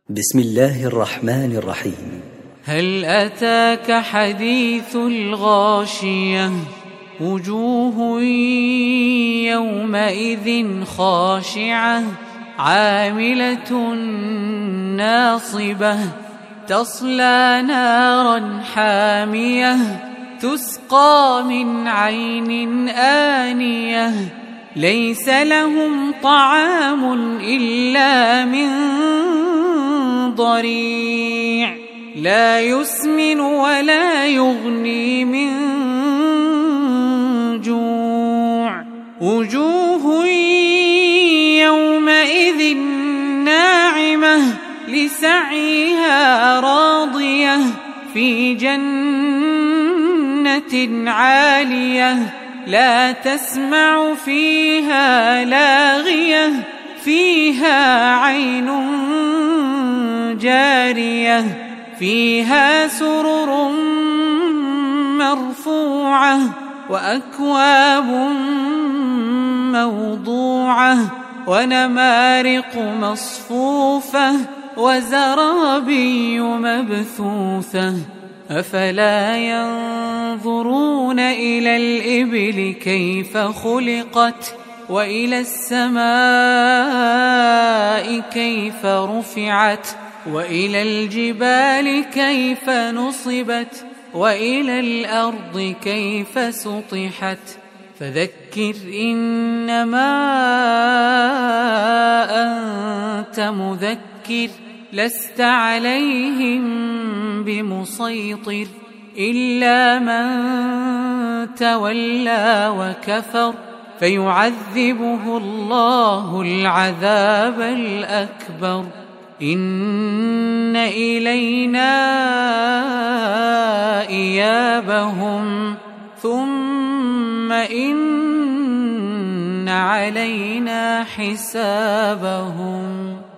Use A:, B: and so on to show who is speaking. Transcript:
A: بسم الله الرحمن الرحيم.
B: هل أتاك حديث الغاشية؟ وجوه يومئذ خاشعة عاملة ناصبة تصلى نارا حامية تسقى من عين آنية ليس لهم طعام إلا من ضريع لا يسمن ولا يغني من جوع وجوه يومئذ ناعمة لسعيها راضية في جنة عالية لا تسمع فيها لاغية فيها عين جارية فيها سرر مرفوعة وأكواب موضوعة ونمارق مصفوفة وزرابي مبثوثة أفلا ينظرون إلى الإبل كيف خلقت وإلى السماء كيف رفعت وإلى الجبال كيف نصبت وإلى الأرض كيف سطحت فذكر إنما أنت مذكر لست عليهم بمسيطر إلا من تولى وكفر فيعذبه الله العذاب الأكبر إن إلينا إيابهم ثم إن علينا حسابهم.